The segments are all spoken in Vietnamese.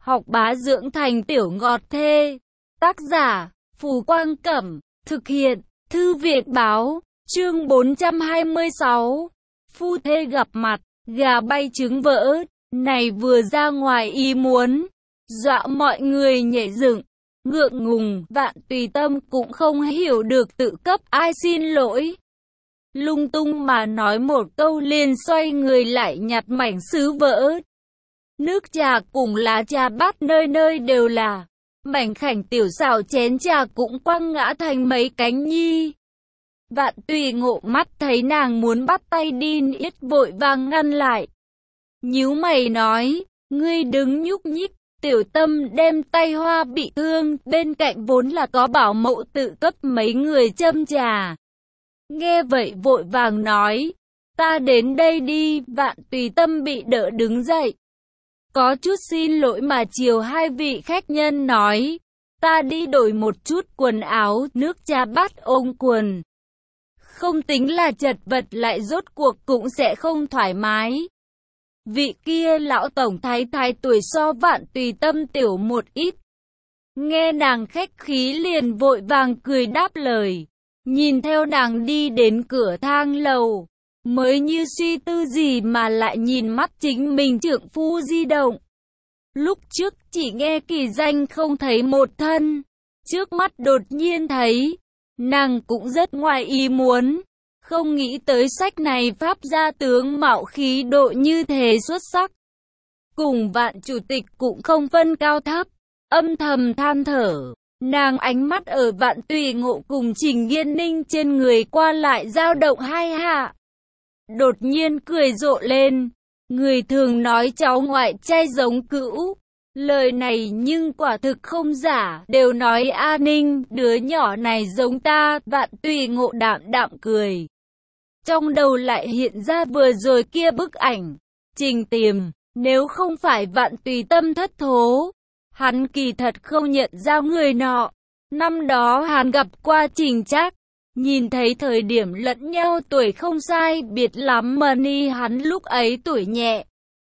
học bá dưỡng thành tiểu ngọt thê. Tác giả, Phù Quang Cẩm, thực hiện, Thư viện Báo, chương 426. Phu thê gặp mặt, gà bay trứng vỡ, này vừa ra ngoài ý muốn, dọa mọi người nhảy dựng, ngượng ngùng, Vạn Tùy Tâm cũng không hiểu được tự cấp ai xin lỗi. Lung tung mà nói một câu liền xoay người lại nhặt mảnh sứ vỡ. Nước trà cùng lá trà bát nơi nơi đều là, mảnh khảnh tiểu xảo chén trà cũng quăng ngã thành mấy cánh nhi. Vạn Tùy Ngộ mắt thấy nàng muốn bắt tay đi niết vội vàng ngăn lại. Nhíu mày nói, ngươi đừng nhúc nhích, Tiểu Tâm đem tay hoa bị thương, bên cạnh vốn là có bảo mẫu tự cấp mấy người châm trà. Nghe vậy vội vàng nói, ta đến đây đi. Vạn Tùy Tâm bị đỡ đứng dậy. Có chút xin lỗi mà chiều hai vị khách nhân nói, ta đi đổi một chút quần áo, nước trà bát ôm quần. Không tính là chật vật lại rốt cuộc cũng sẽ không thoải mái. Vị kia lão tổng thái thái tuổi so Vạn Tùy Tâm tiểu một ít. Nghe nàng khách khí liền vội vàng cười đáp lời. Nhìn theo nàng đi đến cửa thang lầu, mới như suy tư gì mà lại nhìn mắt chính mình trượng phu di động. Lúc trước chỉ nghe kỳ danh không thấy một thân, trước mắt đột nhiên thấy, nàng cũng rất ngoài ý muốn. Không nghĩ tới sách này pháp gia tướng mạo khí độ như thế xuất sắc. Cùng Vạn chủ tịch cũng không phân cao thấp, âm thầm than thở. Nàng ánh mắt ở Vạn Tùy Ngộ cùng Trình Nghiên Ninh trên người qua lại dao động hai hạ. Đột nhiên cười rộ lên. Người thường nói cháu ngoại trai giống cữu. Lời này nhưng quả thực không giả. Đều nói A Ninh, đứa nhỏ này giống ta. Vạn Tùy Ngộ đạm đạm cười. Trong đầu lại hiện ra vừa rồi kia bức ảnh. Trình Tiềm, nếu không phải Vạn Tùy Tâm thất thố, hắn kỳ thật không nhận ra người nọ. Năm đó hắn gặp qua Trình Trác, nhìn thấy thời điểm lẫn nhau tuổi không sai biệt lắm mà ni hắn lúc ấy tuổi nhẹ.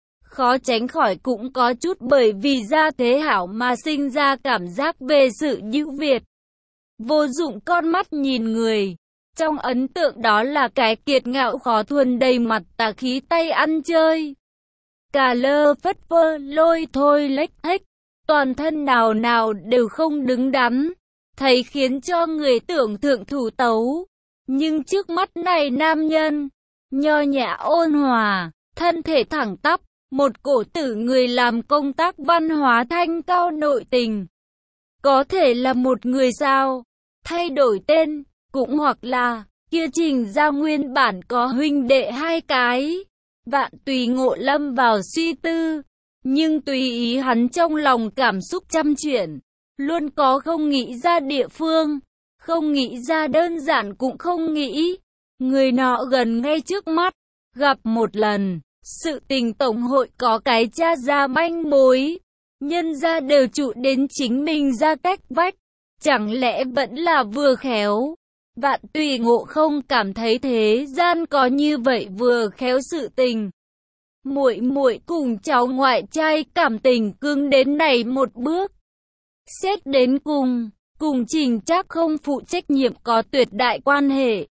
Khó tránh khỏi cũng có chút bởi vì gia thế hảo mà sinh ra cảm giác về sự ưu việt. Vô dụng con mắt nhìn người. Trong ấn tượng đó là cái kiệt ngạo khó thuần đầy mặt tà khí tay ăn chơi. Cà lơ phất phơ lôi thôi lếch thếch. Toàn thân nào nào đều không đứng đắn, thấy khiến cho người tưởng thượng thủ tấu. Nhưng trước mắt này nam nhân, nho nhã ôn hòa, thân thể thẳng tắp, một cổ tử người làm công tác văn hóa thanh cao nội tình. Có thể là một người sao, thay đổi tên, cũng hoặc là, kia Trình ra nguyên bản có huynh đệ hai cái. Vạn Tùy Ngộ lâm vào suy tư. Nhưng tùy ý hắn trong lòng cảm xúc trăm chuyển, luôn có không nghĩ ra địa phương, không nghĩ ra đơn giản cũng không nghĩ. Người nọ gần ngay trước mắt, gặp một lần, sự tình tổng hội có cái tra ra manh mối, nhân ra đều trụ đến chính mình ra cách vách, chẳng lẽ vẫn là vừa khéo. Vạn Tùy Ngộ không cảm thấy thế gian có như vậy vừa khéo sự tình. Muội muội cùng cháu ngoại trai cảm tình cứng đến này một bước. Xét đến cùng Trình Trác không phụ trách nhiệm có tuyệt đại quan hệ.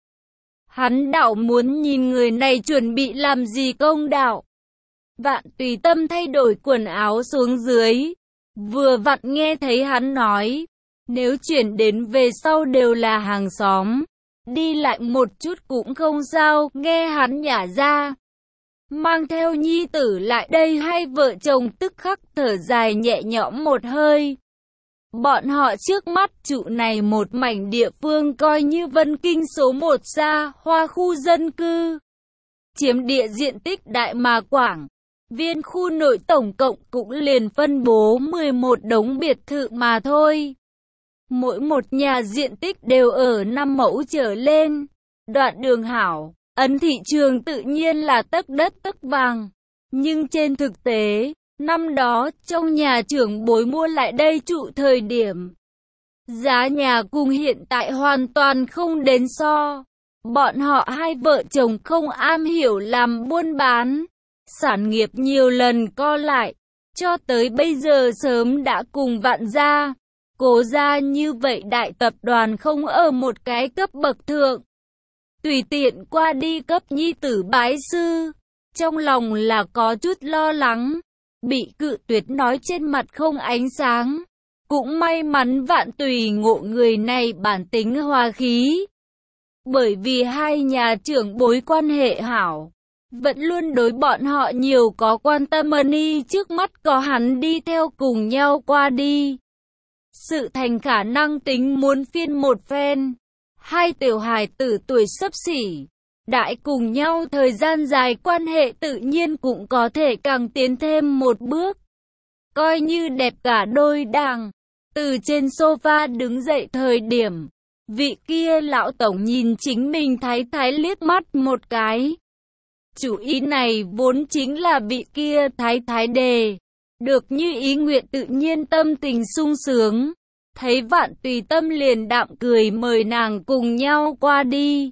Hắn đảo muốn nhìn người này chuẩn bị làm gì công đạo. Vạn Tùy Tâm thay đổi quần áo xuống dưới. Vừa vặn nghe thấy hắn nói, nếu chuyển đến về sau đều là hàng xóm, đi lại một chút cũng không sao. Nghe hắn nhả ra, mang theo nhi tử lại đây, hai vợ chồng tức khắc thở dài nhẹ nhõm một hơi. Bọn họ trước mắt trụ này một mảnh địa phương coi như Vân Kinh số 1 xa hoa khu dân cư. Chiếm địa diện tích đại mà quảng. Viên khu nội tổng cộng cũng liền phân bố 11 đống biệt thự mà thôi. Mỗi một nhà diện tích đều ở 5 mẫu trở lên. Đoạn đường hảo. Ấn thị trường tự nhiên là tấc đất tấc vàng. Nhưng trên thực tế, năm đó trong nhà trưởng bối mua lại đây trụ thời điểm, giá nhà cùng hiện tại hoàn toàn không đến so. Bọn họ hai vợ chồng không am hiểu làm buôn bán, sản nghiệp nhiều lần co lại, cho tới bây giờ sớm đã cùng Vạn gia, Cố gia như vậy đại tập đoàn không ở một cái cấp bậc thượng. Tùy tiện qua đi cấp nhi tử bái sư, trong lòng là có chút lo lắng, bị cự tuyệt nói trên mặt không ánh sáng. Cũng may mắn Vạn Tùy Ngộ người này bản tính hòa khí. Bởi vì hai nhà trưởng bối quan hệ hảo, vẫn luôn đối bọn họ nhiều có quan tâm y trước mắt có hắn đi theo cùng nhau qua đi. Sự thành khả năng tính muốn phiên một phen. Hai tiểu hài tử tuổi xấp xỉ, đại cùng nhau thời gian dài quan hệ tự nhiên cũng có thể càng tiến thêm một bước. Coi như đẹp cả đôi đàng. Từ trên sofa đứng dậy thời điểm, vị kia lão tổng nhìn chính mình thái thái liếc mắt một cái. Chủ ý này vốn chính là vị kia thái thái đề. Được như ý nguyện tự nhiên tâm tình sung sướng. Thấy Vạn Tùy Tâm liền đạm cười mời nàng cùng nhau qua đi.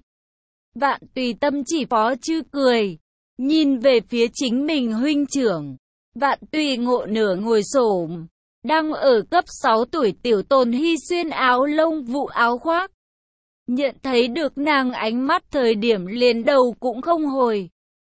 Vạn Tùy Tâm chỉ phó chư cười, nhìn về phía chính mình huynh trưởng. Vạn Tùy Ngộ nửa ngồi xổm, đang ở cấp 6 tuổi tiểu Tồn Hy xuyên áo lông vụ áo khoác. Nhận thấy được nàng ánh mắt thời điểm liền đầu cũng không hồi.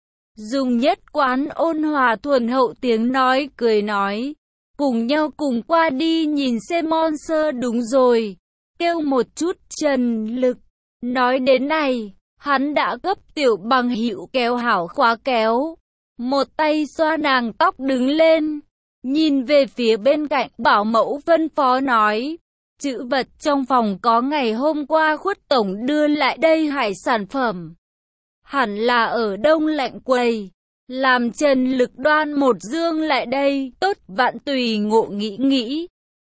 Dùng nhất quán ôn hòa thuần hậu tiếng nói cười nói. Cùng nhau cùng qua đi nhìn xem Monster đúng rồi. Kêu một chút trần lực. Nói đến này, hắn đã gấp tiểu bằng hữu kéo hảo khóa kéo. Một tay xoa nàng tóc đứng lên. Nhìn về phía bên cạnh bảo mẫu phân phó nói. Chữ vật trong phòng có ngày hôm qua Khuất tổng đưa lại đây hải sản phẩm. Hẳn là ở đông lạnh quầy. Làm Trần Lực đoan một dương lại đây, tốt. Vạn Tùy Ngộ nghĩ.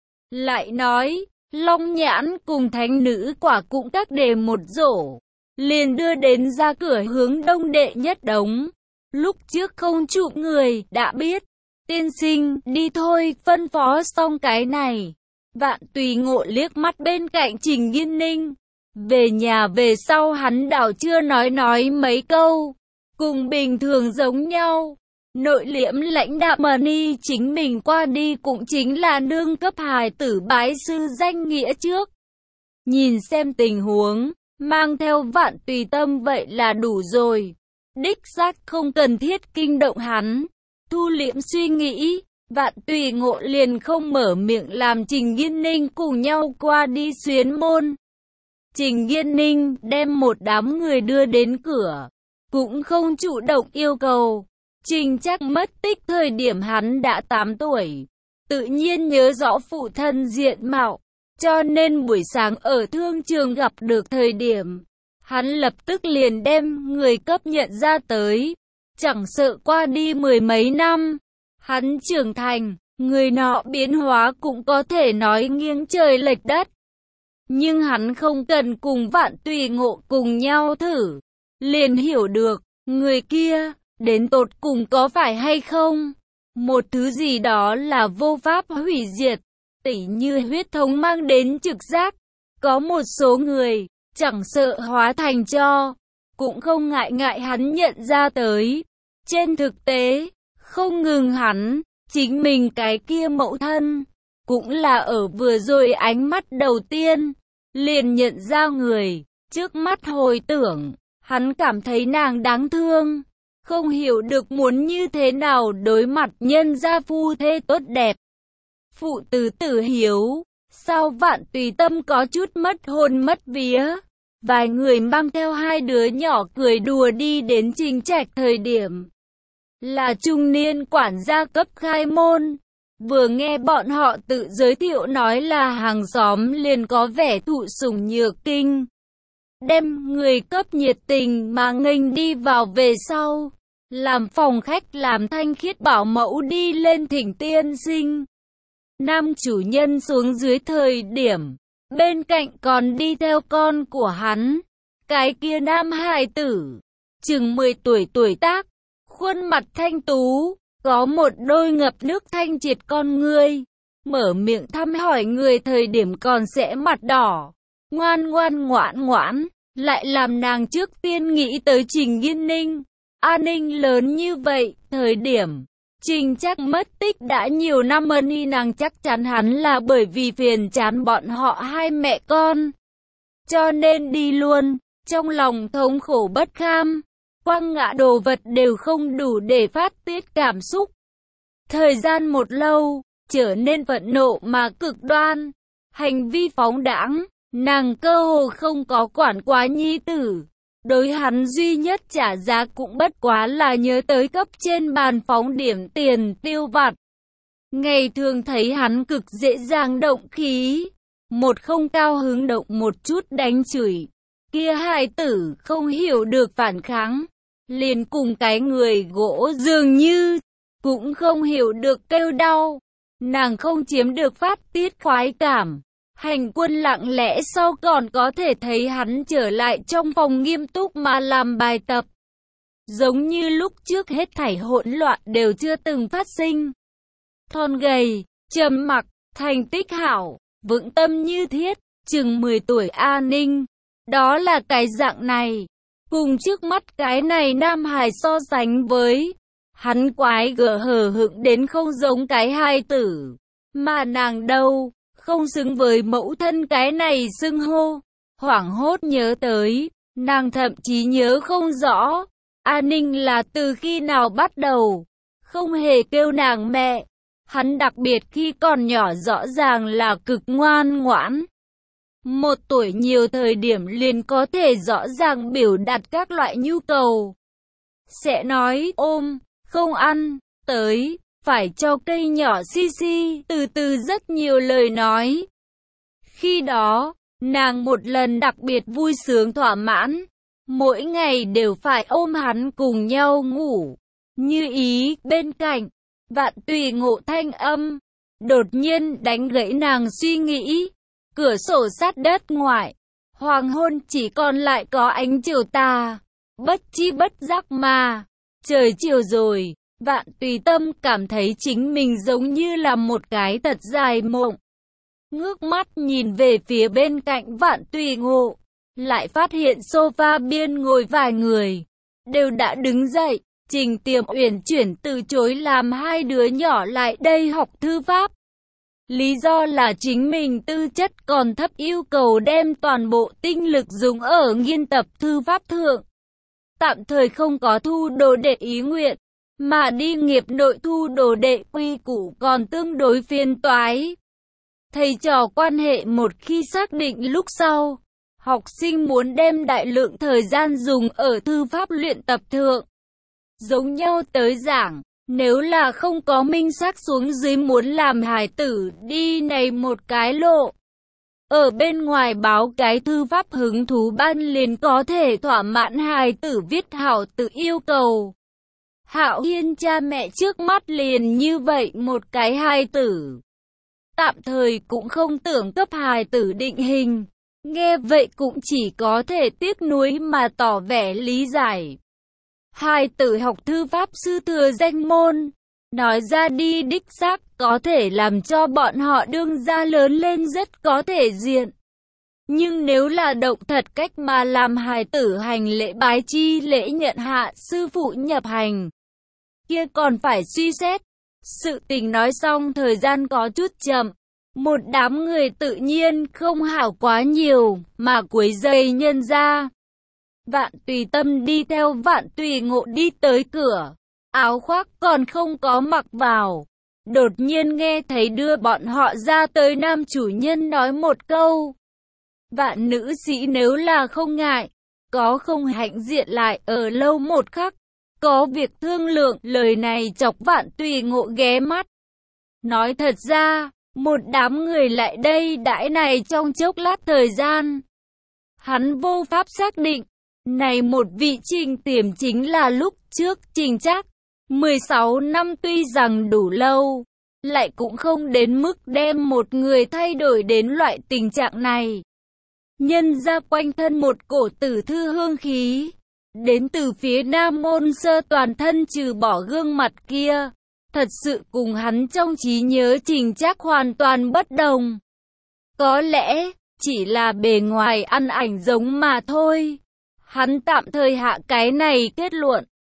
Lại nói, Long Nhãn cùng thánh nữ quả cũng các đề một rổ. Liền đưa đến ra cửa hướng đông đệ nhất đống. Lúc trước không chụp người, đã biết. Tiên sinh, đi thôi, phân phó xong cái này. Vạn Tùy Ngộ liếc mắt bên cạnh Trình Nghiên Ninh. Về nhà về sau hắn đảo chưa nói mấy câu. Cùng bình thường giống nhau. Nội liễm lãnh đạm y chính mình qua đi cũng chính là nương cấp hài tử bái sư danh nghĩa trước. Nhìn xem tình huống, mang theo Vạn Tùy Tâm vậy là đủ rồi. Đích xác không cần thiết kinh động hắn. Thu liễm suy nghĩ, Vạn Tùy Ngộ liền không mở miệng làm Trình Nghiên Ninh cùng nhau qua đi xuyến môn. Trình Nghiên Ninh đem một đám người đưa đến cửa, cũng không chủ động yêu cầu. Trình Trác mất tích thời điểm hắn đã 8 tuổi, tự nhiên nhớ rõ phụ thân diện mạo, cho nên buổi sáng ở thương trường gặp được thời điểm, hắn lập tức liền đem người cấp nhận ra tới. Chẳng sợ qua đi mười mấy năm, hắn trưởng thành, người nọ biến hóa cũng có thể nói nghiêng trời lệch đất. Nhưng hắn không cần cùng Vạn Tùy Ngộ cùng nhau thử, liền hiểu được, người kia, đến tột cùng có phải hay không, một thứ gì đó là vô pháp hủy diệt, tỉ như huyết thống mang đến trực giác. Có một số người, chẳng sợ hóa thành tro, cũng không ngại hắn nhận ra tới. Trên thực tế, không ngừng hắn, chính mình cái kia mẫu thân, cũng là ở vừa rồi ánh mắt đầu tiên, liền nhận ra người, trước mắt hồi tưởng, hắn cảm thấy nàng đáng thương, không hiểu được muốn như thế nào đối mặt nhân gia phu thê tốt đẹp. Phụ tử tử hiếu, sao Vạn Tùy Tâm có chút mất hồn mất vía. Vài người mang theo hai đứa nhỏ cười đùa đi đến Trình Trạch thời điểm. Là trung niên quản gia cấp khai môn. Vừa nghe bọn họ tự giới thiệu nói là hàng xóm liền có vẻ thụ sủng nhược kinh. Đem người cấp nhiệt tình mà nghênh đi vào về sau. Làm phòng khách làm thanh khiết bảo mẫu đi lên thỉnh tiên sinh. Nam chủ nhân xuống dưới thời điểm, bên cạnh còn đi theo con của hắn. Cái kia nam hài tử, chừng 10 tuổi tác, khuôn mặt thanh tú, có một đôi ngập nước thanh triệt con ngươi. Mở miệng thăm hỏi người thời điểm còn sẽ mặt đỏ, ngoan ngoãn, lại làm nàng trước tiên nghĩ tới Trình Nghiên Ninh. An ninh lớn như vậy, thời điểm, Trình Trác mất tích đã nhiều năm y nàng chắc chắn hắn là bởi vì phiền chán bọn họ hai mẹ con, cho nên đi luôn, trong lòng thống khổ bất kham. Quăng ngã đồ vật đều không đủ để phát tiết cảm xúc. Thời gian một lâu, trở nên phẫn nộ mà cực đoan, hành vi phóng đãng, nàng cơ hồ không có quản quá nhi tử. Đối hắn duy nhất trả giá cũng bất quá là nhớ tới cấp trên bàn phóng điểm tiền tiêu vặt. Ngày thường thấy hắn cực dễ dàng động khí, một không cao hứng động một chút đánh chửi. Kia hài tử không hiểu được phản kháng, liền cùng cái người gỗ dường như, cũng không hiểu được kêu đau. Nàng không chiếm được phát tiết khoái cảm. Hành quân lặng lẽ sau còn có thể thấy hắn trở lại trong phòng nghiêm túc mà làm bài tập. Giống như lúc trước hết thảy hỗn loạn đều chưa từng phát sinh. Thon gầy, trầm mặc, thành tích hảo, vững tâm như thiết, chừng 10 tuổi A Ninh. Đó là cái dạng này. Cùng trước mắt cái này nam hài so sánh với, hắn quái gở hờ hững đến không giống cái hài tử. Mà nàng đâu, không xứng với mẫu thân cái này xưng hô. Hoảng hốt nhớ tới, nàng thậm chí nhớ không rõ, A Ninh là từ khi nào bắt đầu, không hề kêu nàng mẹ. Hắn đặc biệt khi còn nhỏ rõ ràng là cực ngoan ngoãn. 1 tuổi nhiều thời điểm liền có thể rõ ràng biểu đạt các loại nhu cầu. Sẽ nói ôm, không ăn, tới, phải cho cây nhỏ xi, từ từ rất nhiều lời nói. Khi đó, nàng một lần đặc biệt vui sướng thỏa mãn, mỗi ngày đều phải ôm hắn cùng nhau ngủ. Như ý bên cạnh, Vạn Tùy Ngộ thanh âm, đột nhiên đánh gãy nàng suy nghĩ. Cửa sổ sát đất ngoại, hoàng hôn chỉ còn lại có ánh chiều tà, bất chi bất giác mà, trời chiều rồi. Vạn Tùy Tâm cảm thấy chính mình giống như là một cái thật dài mộng. Ngước mắt nhìn về phía bên cạnh Vạn Tùy Ngộ, lại phát hiện sofa biên ngồi vài người, đều đã đứng dậy. Trình Tiềm uyển chuyển từ chối làm hai đứa nhỏ lại đây học thư pháp. Lý do là chính mình tư chất còn thấp, yêu cầu đem toàn bộ tinh lực dùng ở nghiên tập thư pháp thượng. Tạm thời không có thu đồ đệ ý nguyện, mà đi nghiệp nội thu đồ đệ quy củ còn tương đối phiền toái. Thầy trò quan hệ một khi xác định lúc sau, học sinh muốn đem đại lượng thời gian dùng ở thư pháp luyện tập thượng. Giống nhau tới giảng, nếu là không có minh xác xuống dưới muốn làm hài tử đi này một cái lộ, ở bên ngoài báo cái thư pháp hứng thú ban liền có thể thỏa mãn hài tử viết hảo tự yêu cầu. Hạo Hiên cha mẹ trước mắt liền như vậy một cái hài tử. Tạm thời cũng không tưởng cấp hài tử định hình. Nghe vậy cũng chỉ có thể tiếc nuối mà tỏ vẻ lý giải. Hài tử học thư pháp sư thừa danh môn, nói ra đi đích xác có thể làm cho bọn họ đương gia lớn lên rất có thể diện. Nhưng nếu là động thật cách mà làm hài tử hành lễ bái chi lễ nhận hạ sư phụ nhập hành, kia còn phải suy xét. Sự tình nói xong thời gian có chút chậm, một đám người tự nhiên không hảo quá nhiều mà quấy rầy nhân ra. Vạn Tùy Tâm đi theo Vạn Tùy Ngộ đi tới cửa, áo khoác còn không có mặc vào. Đột nhiên nghe thấy đưa bọn họ ra tới nam chủ nhân nói một câu. Vạn nữ sĩ nếu là không ngại, có không hãnh diện lại ở lâu một khắc, có việc thương lượng. Lời này chọc Vạn Tùy Ngộ ghé mắt. Nói thật ra, một đám người lại đây đãi này trong chốc lát thời gian. Hắn vô pháp xác định. Này một vị Trình Tiềm chính là lúc trước Trình Trác. 16 năm tuy rằng đủ lâu, lại cũng không đến mức đem một người thay đổi đến loại tình trạng này. Nhân ra quanh thân một cổ tử thư hương khí, đến từ phía Nam Môn Sơ toàn thân trừ bỏ gương mặt kia, thật sự cùng hắn trong trí nhớ Trình Trác hoàn toàn bất đồng. Có lẽ, chỉ là bề ngoài ăn ảnh giống mà thôi. Hắn tạm thời hạ cái này kết luận.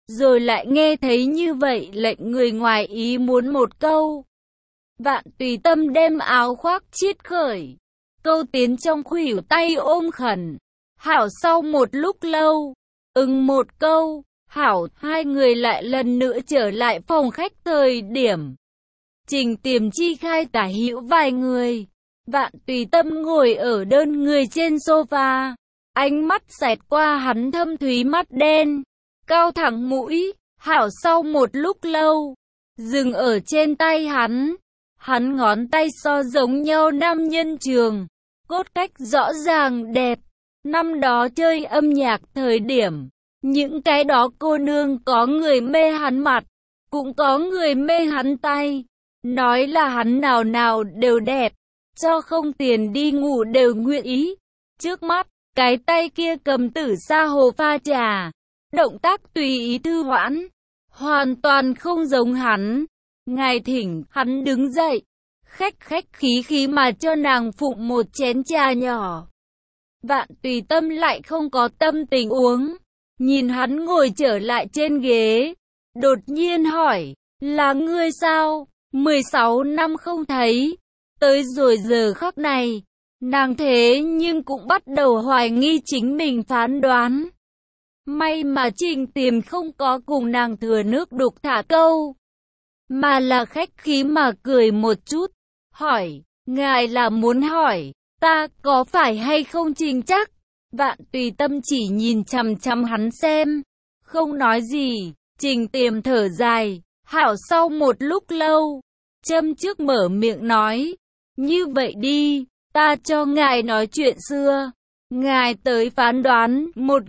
rồi lại nghe thấy như vậy lệnh người ngoài ý muốn một câu. Vạn Tùy Tâm đem áo khoác chiết khởi, câu tiến trong khuỷu tay ôm khẩn. Hảo sau một lúc lâu, một câu, hảo, hai người lại lần nữa trở lại phòng khách thời điểm. Trình Tiềm chi khai tả hữu vài người. Vạn Tùy Tâm ngồi ở đơn người trên sofa, ánh mắt xẹt qua hắn thâm thúy mắt đen, cao thẳng mũi, hảo sau một lúc lâu, dừng ở trên tay hắn. Hắn ngón tay so giống nhau nam nhân trường, cốt cách rõ ràng đẹp. Năm đó chơi âm nhạc thời điểm, những cái đó cô nương có người mê hắn mặt, cũng có người mê hắn tay. Nói là hắn nào nào đều đẹp, cho không tiền đi ngủ đều nguyện ý. Trước mắt, cái tay kia cầm tử sa hồ pha trà, động tác tùy ý thư hoãn, hoàn toàn không giống hắn. Ngài thỉnh, hắn đứng dậy, khách khí khí mà cho nàng phụng một chén trà nhỏ. Vạn Tùy Tâm lại không có tâm tình uống, nhìn hắn ngồi trở lại trên ghế, đột nhiên hỏi, là ngươi sao? 16 năm không thấy, tới rồi giờ khắc này, nàng thế nhưng cũng bắt đầu hoài nghi chính mình phán đoán. May mà Trình Tiềm không có cùng nàng thừa nước đục thả câu, mà là khách khí mà cười một chút, hỏi, ngài là muốn hỏi, ta có phải hay không Trình chắc? Vạn Tùy Tâm chỉ nhìn chằm chằm hắn xem, không nói gì. Trình Tiềm thở dài, hảo sau một lúc lâu, châm trước mở miệng nói, như vậy đi, ta cho ngài nói chuyện xưa. Ngài tới phán đoán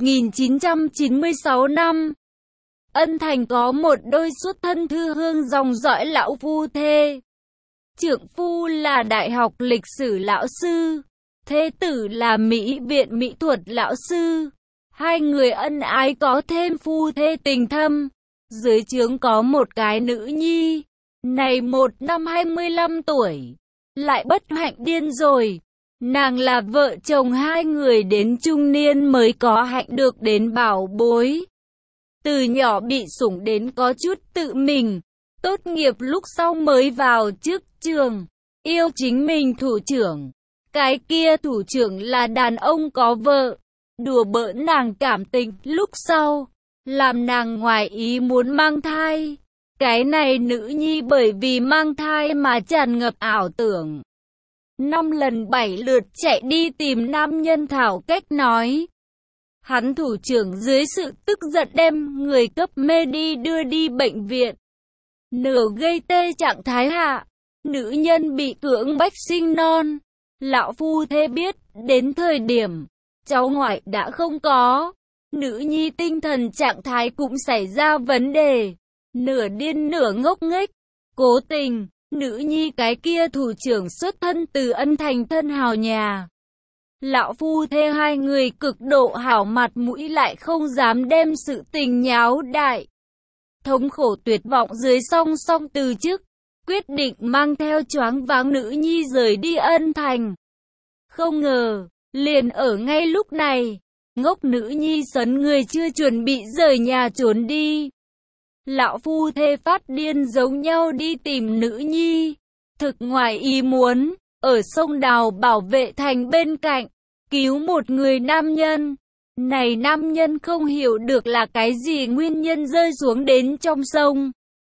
1996 năm, Ân Thành có một đôi xuất thân thư hương dòng dõi lão phu thê. Trượng phu là đại học lịch sử lão sư, thê tử là mỹ viện mỹ thuật lão sư. Hai người ân ái có thêm phu thê tình thâm. Dưới trướng có một cái nữ nhi, này một năm 25 tuổi, lại bất hạnh điên rồi. Nàng là vợ chồng hai người đến trung niên mới có hạnh được đến bảo bối. Từ nhỏ bị sủng đến có chút tự mình, tốt nghiệp lúc sau mới vào trước trường, yêu chính mình thủ trưởng. Cái kia thủ trưởng là đàn ông có vợ, đùa bỡn nàng cảm tình, lúc sau làm nàng ngoài ý muốn mang thai. Cái này nữ nhi bởi vì mang thai mà tràn ngập ảo tưởng. 5 lần 7 lượt chạy đi tìm nam nhân thảo cách nói. Hắn thủ trưởng dưới sự tức giận đem người cấp mê đi đưa đi bệnh viện. Nửa gây tê trạng thái hạ, nữ nhân bị cưỡng bách sinh non. Lão phu thê biết, đến thời điểm, cháu ngoại đã không có. Nữ nhi tinh thần trạng thái cũng xảy ra vấn đề. Nửa điên nửa ngốc nghếch. Cố tình, nữ nhi cái kia thủ trưởng xuất thân từ Ân Thành thân hào nhà. Lão phu thê hai người cực độ hảo mặt mũi lại không dám đem sự tình nháo đại. Thống khổ tuyệt vọng dưới song song từ chức, quyết định mang theo choáng váng nữ nhi rời đi Ân Thành. Không ngờ, liền ở ngay lúc này, ngốc nữ nhi sấn người chưa chuẩn bị rời nhà trốn đi. Lão phu thê phát điên giống nhau đi tìm nữ nhi. Thực ngoài ý muốn, ở sông Đào Bảo Vệ Thành bên cạnh, cứu một người nam nhân. Này nam nhân không hiểu được là cái gì nguyên nhân rơi xuống đến trong sông.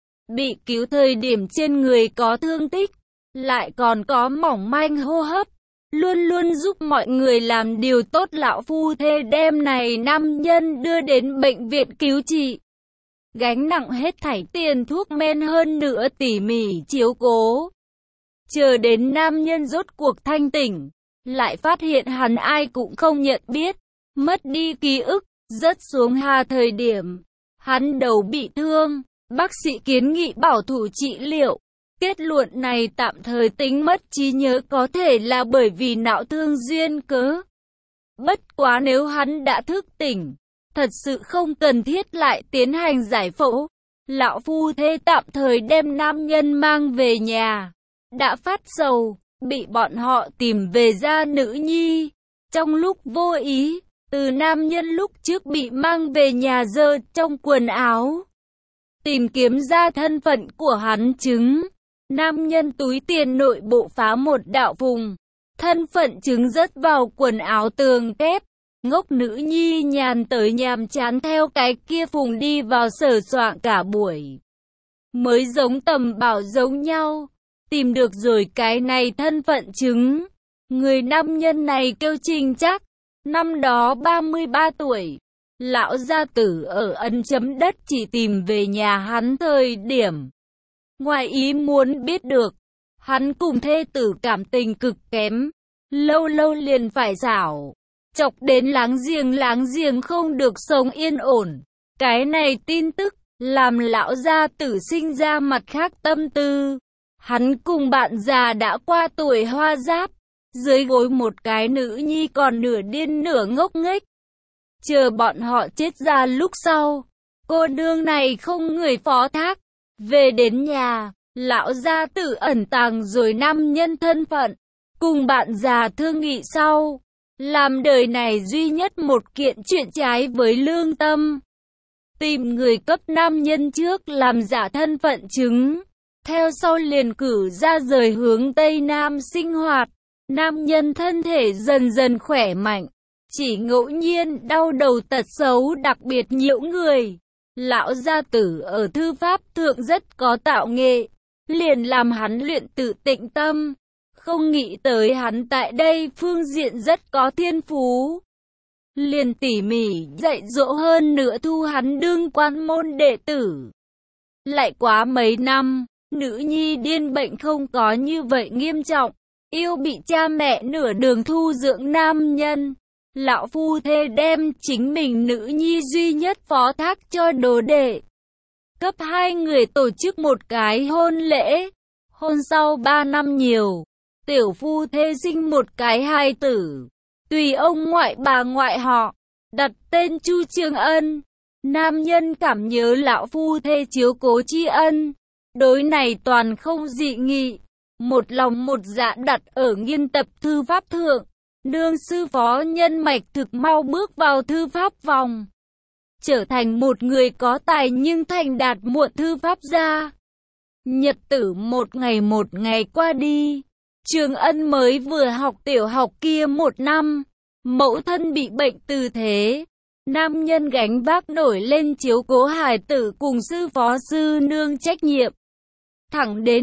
Bị cứu thời điểm trên người có thương tích, lại còn có mỏng manh hô hấp. Luôn luôn giúp mọi người làm điều tốt. Lão phu thê đem này nam nhân đưa đến bệnh viện cứu trị. Gánh nặng hết thảy tiền thuốc men hơn nữa tỉ mỉ chiếu cố. Chờ đến nam nhân rốt cuộc thanh tỉnh, lại phát hiện hắn ai cũng không nhận biết, mất đi ký ức, rớt xuống hà thời điểm. Hắn đầu bị thương, bác sĩ kiến nghị bảo thủ trị liệu. Kết luận này tạm thời tính mất trí nhớ có thể là bởi vì não thương duyên cớ. Bất quá nếu hắn đã thức tỉnh, thật sự không cần thiết lại tiến hành giải phẫu. Lão phu thê tạm thời đem nam nhân mang về nhà. Đã phát sầu, bị bọn họ tìm về ra nữ nhi. Trong lúc vô ý, từ nam nhân lúc trước bị mang về nhà giơ trong quần áo. Tìm kiếm ra thân phận của hắn chứng. Nam nhân túi tiền nội bộ phá một đạo phùng. Thân phận chứng rớt vào quần áo tường kép. Ngốc nữ nhi nhàn tới nhàm chán theo cái kia phùng đi vào sờ soạng cả buổi. Mới giống tầm bảo giống nhau. Tìm được rồi cái này thân phận chứng. Người nam nhân này kêu Trình Trác. Năm đó 33 tuổi. Lão gia tử ở ấn chấm đất chỉ tìm về nhà hắn thời điểm. Ngoài ý muốn biết được. Hắn cùng thê tử cảm tình cực kém. Lâu lâu liền phải xảo. Chọc đến láng giềng không được sống yên ổn. Cái này tin tức, làm lão gia tử sinh ra mặt khác tâm tư. Hắn cùng bạn già đã qua tuổi hoa giáp. Dưới gối một cái nữ nhi còn nửa điên nửa ngốc nghếch. Chờ bọn họ chết ra lúc sau. Cô nương này không người phó thác. Về đến nhà, lão gia tử ẩn tàng rồi nam nhân thân phận. Cùng bạn già thương nghị sau. Làm đời này duy nhất một kiện chuyện trái với lương tâm. Tìm người cấp nam nhân trước làm giả thân phận chứng. Theo sau liền cử ra rời hướng Tây Nam sinh hoạt. Nam nhân thân thể dần dần khỏe mạnh. Chỉ ngẫu nhiên đau đầu tật xấu đặc biệt nhiễu người. Lão gia tử ở thư pháp thượng rất có tạo nghệ. Liền làm hắn luyện tự tịnh tâm. Không nghĩ tới hắn tại đây phương diện rất có thiên phú. Liền tỉ mỉ dạy dỗ hơn nữa thu hắn đương quan môn đệ tử. Lại quá mấy năm, nữ nhi điên bệnh không có như vậy nghiêm trọng. Yêu bị cha mẹ nửa đường thu dưỡng nam nhân. Lão phu thê đem chính mình nữ nhi duy nhất phó thác cho đồ đệ. Cấp hai người tổ chức một cái hôn lễ. Hôn sau 3 năm nhiều. Tiểu phu thê sinh một cái hài tử. Tùy ông ngoại bà ngoại họ. Đặt tên Chu Trường Ân. Nam nhân cảm nhớ lão phu thê chiếu cố tri ân. Đối này toàn không dị nghị. Một lòng một dạ đặt ở nghiên tập thư pháp thượng. Nương sư phó nhân mạch thực mau bước vào thư pháp vòng. Trở thành một người có tài nhưng thành đạt muộn thư pháp gia. Nhật tử một ngày qua đi. Trường Ân mới vừa học tiểu học kia 1 năm. Mẫu thân bị bệnh tư thế. Nam nhân gánh vác nổi lên chiếu cố hài tử cùng sư phó sư nương trách nhiệm. Thẳng đến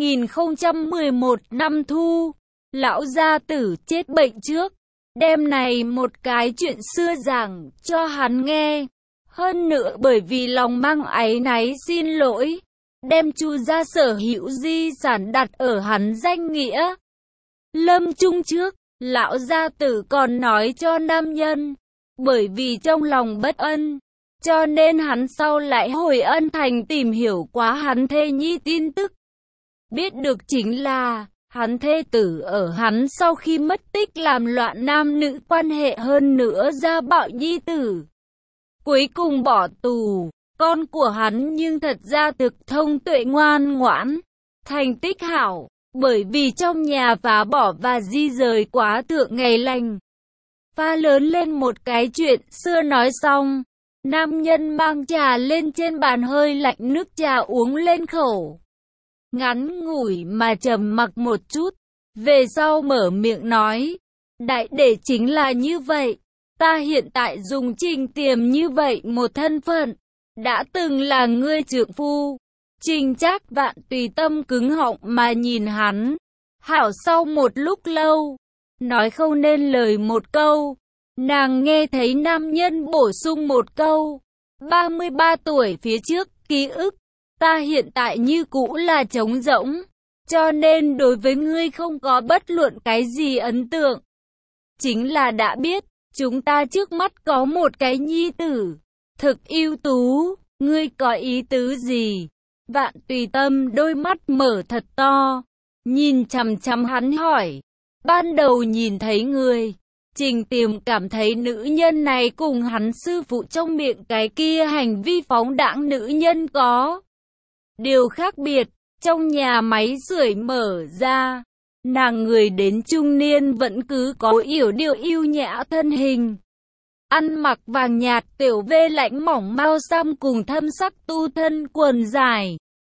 2011 năm thu. Lão gia tử chết bệnh trước. Đêm này một cái chuyện xưa giảng cho hắn nghe. Hơn nữa bởi vì lòng mang áy náy xin lỗi. Đem Chu gia sở hữu di sản đặt ở hắn danh nghĩa. Lâm chung trước, lão gia tử còn nói cho nam nhân. Bởi vì trong lòng bất ân. Cho nên hắn sau lại hồi ân thành tìm hiểu quá hắn thê nhi tin tức. Biết được chính là, hắn thê tử ở hắn sau khi mất tích làm loạn nam nữ quan hệ hơn nữa gia bạo nhi tử. Cuối cùng bỏ tù, con của hắn nhưng thật ra thực thông tuệ ngoan ngoãn, thành tích hảo, bởi vì trong nhà phá bỏ và di rời quá thượng ngày lành. Pha lớn lên một cái chuyện xưa nói xong, nam nhân mang trà lên trên bàn hơi lạnh nước trà uống lên khẩu. Ngắn ngủi mà trầm mặc một chút, về sau mở miệng nói, đại để chính là như vậy, ta hiện tại dùng Trình Tiềm như vậy một thân phận, đã từng là ngươi trượng phu. Trình Trác Vạn tùy tâm cứng họng mà nhìn hắn, hảo sau một lúc lâu, nói không nên lời một câu, nàng nghe thấy nam nhân bổ sung một câu, 33 tuổi phía trước, ký ức. Ta hiện tại như cũ là trống rỗng, cho nên đối với ngươi không có bất luận cái gì ấn tượng. Chính là đã biết, chúng ta trước mắt có một cái nhi tử, thực ưu tú, ngươi có ý tứ gì? Vạn tùy tâm đôi mắt mở thật to, nhìn chằm chằm hắn hỏi. Ban đầu nhìn thấy người, Trình Tiềm cảm thấy nữ nhân này cùng hắn sư phụ trong miệng cái kia hành vi phóng đãng nữ nhân có điều khác biệt. Trong nhà máy sưởi mở ra, nàng người đến trung niên vẫn cứ có yểu điệu yêu nhã thân hình. ăn mặc vàng nhạt tiểu vê lãnh mỏng mau xăm cùng thâm sắc tu thân quần dài.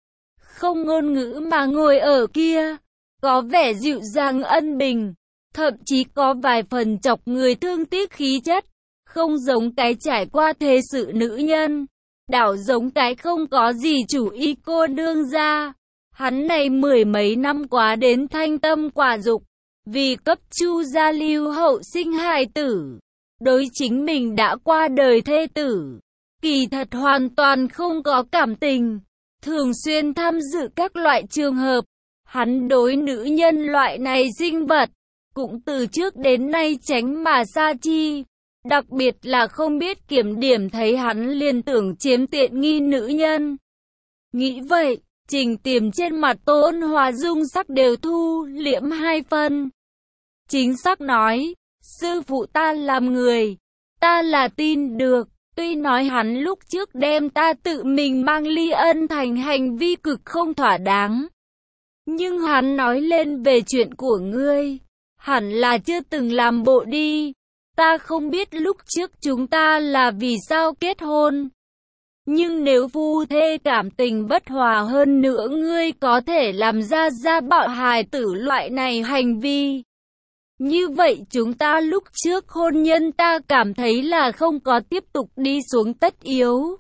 Không ngôn ngữ mà ngồi ở kia, có vẻ dịu dàng ân bình, thậm chí có vài phần chọc người thương tiếc khí chất, không giống cái trải qua thế sự nữ nhân, đảo giống cái không có gì chủ ý cô nương gia. Hắn này mười mấy năm quá đến thanh tâm quả dục, vì cấp Chu gia lưu hậu sinh hài tử, đối chính mình đã qua đời thê tử, kỳ thật hoàn toàn không có cảm tình, thường xuyên tham dự các loại trường hợp. Hắn đối nữ nhân loại này sinh vật, cũng từ trước đến nay tránh mà xa chi, đặc biệt là không biết kiểm điểm thấy hắn liền tưởng chiếm tiện nghi nữ nhân. Nghĩ vậy, Trình Tiềm trên mặt Tôn Hòa dung sắc đều thu liễm hai phân. Chính xác nói, sư phụ ta làm người, ta là tin được, tuy nói hắn lúc trước đem ta tự mình mang ly ân thành hành vi cực không thỏa đáng. Nhưng hắn nói lên về chuyện của ngươi, hẳn là chưa từng làm bộ đi. Ta không biết lúc trước chúng ta là vì sao kết hôn. Nhưng nếu phu thê cảm tình bất hòa hơn nữa ngươi có thể làm ra gia bạo hài tử loại này hành vi. Như vậy chúng ta lúc trước hôn nhân ta cảm thấy là không có tiếp tục đi xuống tất yếu.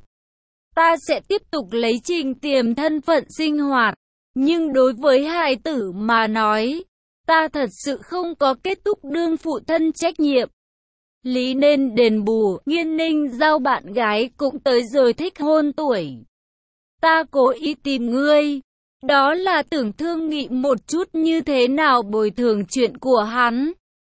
Ta sẽ tiếp tục lấy Trình Tiềm thân phận sinh hoạt. Nhưng đối với hài tử mà nói, ta thật sự không có kết thúc đương phụ thân trách nhiệm. Lý nên đền bù, Nghiên Ninh giao bạn gái cũng tới rồi thích hôn tuổi. Ta cố ý tìm ngươi, đó là tưởng thương nghị một chút như thế nào bồi thường chuyện của hắn.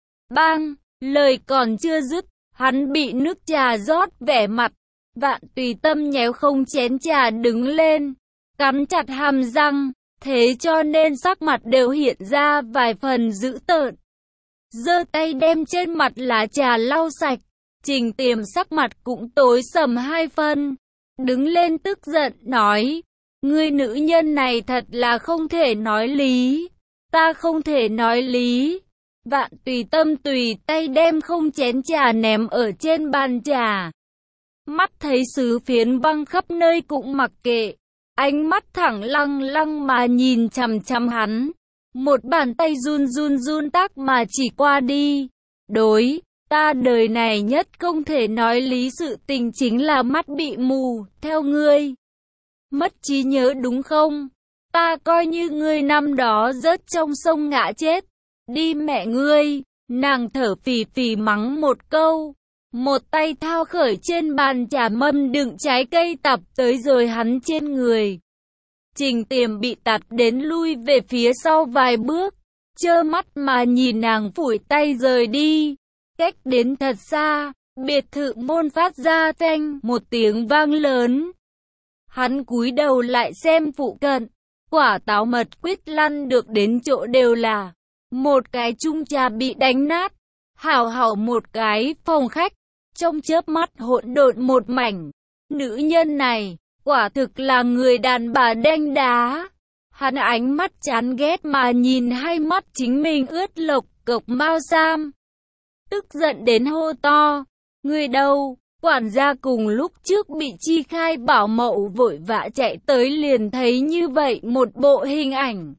Bang, lời còn chưa dứt, hắn bị nước trà rót vẻ mặt, Vạn Tùy Tâm nhéo không chén trà đứng lên, cắn chặt hàm răng, thế cho nên sắc mặt đều hiện ra vài phần dữ tợn. Giơ tay đem trên mặt lá trà lau sạch, Trình Tiềm sắc mặt cũng tối sầm hai phân, đứng lên tức giận nói, ngươi nữ nhân này thật là không thể nói lý, ta không thể nói lý. Vạn Tùy Tâm tùy tay đem không chén trà ném ở trên bàn trà. Mắt thấy sứ phiến văng khắp nơi cũng mặc kệ, ánh mắt thẳng lăng lăng mà nhìn chằm chằm hắn. Một bàn tay run tác mà chỉ qua đi. Đối, ta đời này nhất không thể nói lý sự tình chính là mắt bị mù, theo ngươi. Mất trí nhớ đúng không? Ta coi như ngươi năm đó rớt trong sông ngã chết. Đi mẹ ngươi, nàng thở phì phì mắng một câu. Một tay thao khởi trên bàn trà mâm đựng trái cây tập tới rồi hắn trên người. Trình Tiềm bị tạt đến lui về phía sau vài bước, trơ mắt mà nhìn nàng phủi tay rời đi. Cách đến thật xa, biệt thự môn phát ra phanh một tiếng vang lớn. Hắn cúi đầu lại xem phụ cận, quả táo mật quýt lăn được đến chỗ đều là một cái chung trà bị đánh nát, hảo một cái phòng khách, trong chớp mắt hỗn độn một mảnh. Nữ nhân này quả thực là người đàn bà đanh đá. Hắn ánh mắt chán ghét mà nhìn hai mắt chính mình ướt lộc cộc mao sam. Tức giận đến hô to, người đâu? Quản gia cùng lúc trước bị chi khai bảo mậu vội vã chạy tới liền thấy như vậy một bộ hình ảnh.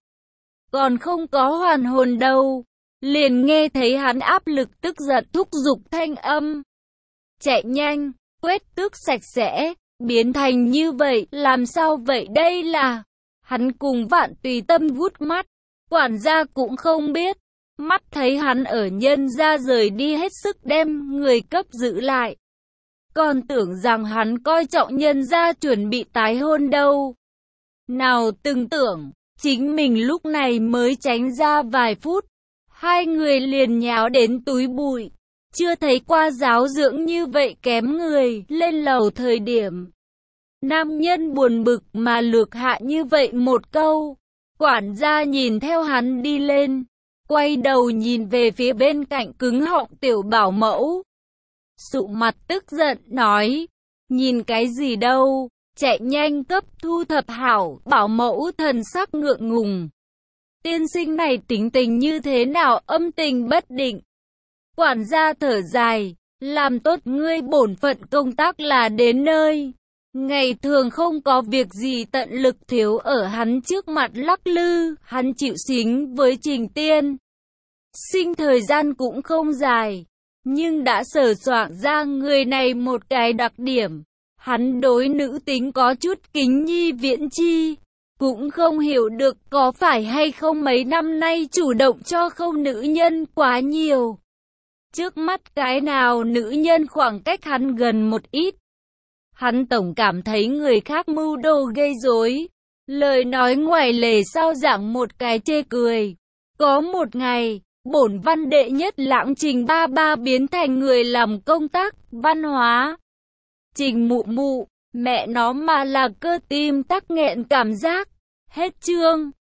Còn không có hoàn hồn đâu, liền nghe thấy hắn áp lực tức giận thúc giục thanh âm. Chạy nhanh, quét tước sạch sẽ. Biến thành như vậy, làm sao vậy đây là? Hắn cùng Vạn Tùy Tâm vuốt mắt, quản gia cũng không biết. Mắt thấy hắn ở nhân gia rời đi hết sức đem người cấp giữ lại. Còn tưởng rằng hắn coi trọng nhân gia chuẩn bị tái hôn đâu. Nào từng tưởng, chính mình lúc này mới tránh ra vài phút. Hai người liền nháo đến túi bụi. Chưa thấy qua giáo dưỡng như vậy kém người, lên lầu thời điểm. Nam nhân buồn bực mà lược hạ như vậy một câu. Quản gia nhìn theo hắn đi lên, quay đầu nhìn về phía bên cạnh cứng họng tiểu bảo mẫu. Sụ mặt tức giận nói, nhìn cái gì đâu, chạy nhanh cấp thu thập hảo. Bảo mẫu thần sắc ngượng ngùng. Tiên sinh này tính tình như thế nào, âm tình bất định. Quản gia thở dài, làm tốt ngươi bổn phận công tác là đến nơi. Ngày thường không có việc gì tận lực thiếu ở hắn trước mặt lắc lư, hắn chịu xính với Trình Tiên Sinh thời gian cũng không dài, nhưng đã sờ soạng ra người này một cái đặc điểm. Hắn đối nữ tính có chút kính nhi viễn chi, cũng không hiểu được có phải hay không mấy năm nay chủ động cho không nữ nhân quá nhiều. Trước mắt cái nào nữ nhân khoảng cách hắn gần một ít. Hắn tổng cảm thấy người khác mưu đồ gây rối, lời nói ngoài lề sau dạng một cái chê cười. Có một ngày, bổn văn đệ nhất lãng Trình ba ba biến thành người làm công tác văn hóa. Trình mụ mụ, mẹ nó mà là cơ tim tắc nghẹn cảm giác. Hết chương.